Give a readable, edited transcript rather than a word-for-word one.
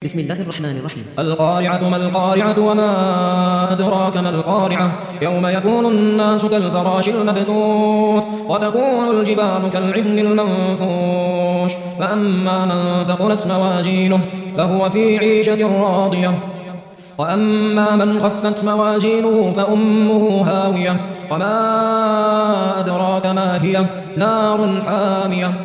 بسم الله الرحمن الرحيم. القارعة ما القارعة وما أدراك ما القارعة يوم يكون الناس كالفراش المبثوث وتكون الجبال كالعهن المنفوش فأما من ثقلت موازينه فهو في عيشة راضية وأما من خفت موازينه فأمه هاوية وما أدراك ما هي نار حامية